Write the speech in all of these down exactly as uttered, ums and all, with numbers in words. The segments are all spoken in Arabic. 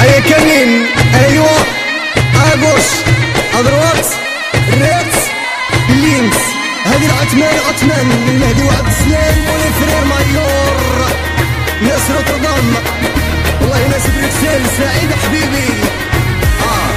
هيا كمين ايوا اغوش ادروات ريت لينكس. هذه العثمان عثمان المهدي وعبد السلام مولي فرير مايور ناس روتردام. والله ناس بروكسل سعيد حبيبي. اه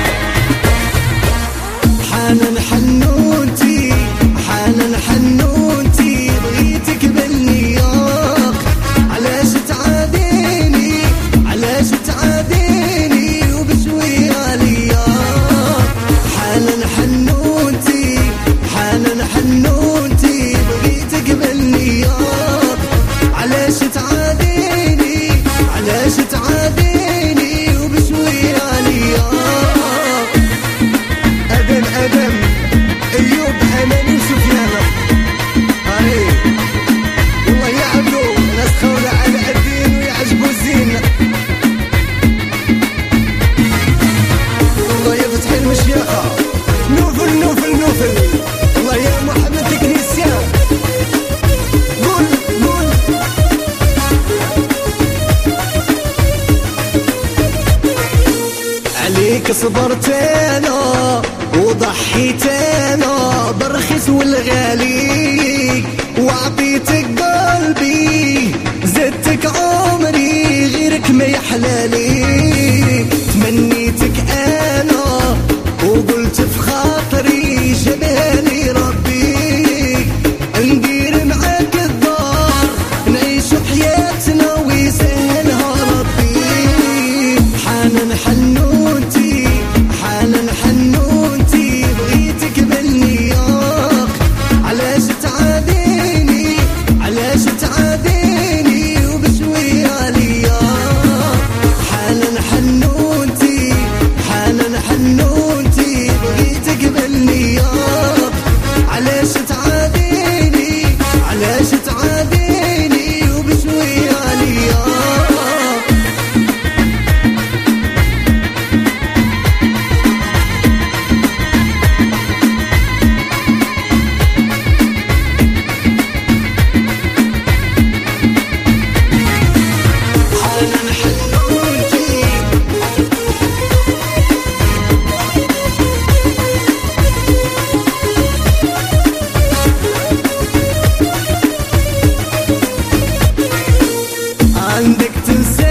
حنان حنونتي حنان حنونتي بغيتك بالنياق. علاش تعاديني علاش تعاديني وبشوية لياق. حنان حنونتي حنان حنونتي بغيتك بالنياق. علاش تعاديني علاش تعاديني وبشوية لياق. ادم ادم ايوب اماني وسفيان. هاي والله يا عبدو ناس خولة على الدين ويعجبوا الزين. والله يا فتحي المشيخة نوفل نوفل نوفل. والله يا محمد تكنيسيان قول قول. عليك صبرت انا وضحيت انا برخص والغالي وعطيتك قلبي زدتك عمري غيرك ما يحلالي. تمنيتك انا وقلت في خاطري جبالي ربي ندير معاك الدار نعيش حياتنا ويسهلها ربي. حنان حنونتي حنان حنونتي بغيتك بالنياق. علاش تعاديني علاش تعاديني وبشوية لياق. حنان حنونتي حنان حنونتي بغيتك بالنياق. علاش تعاديني علاش تعاديني وبشوية لياق. حنان حنونتي عندك تنسى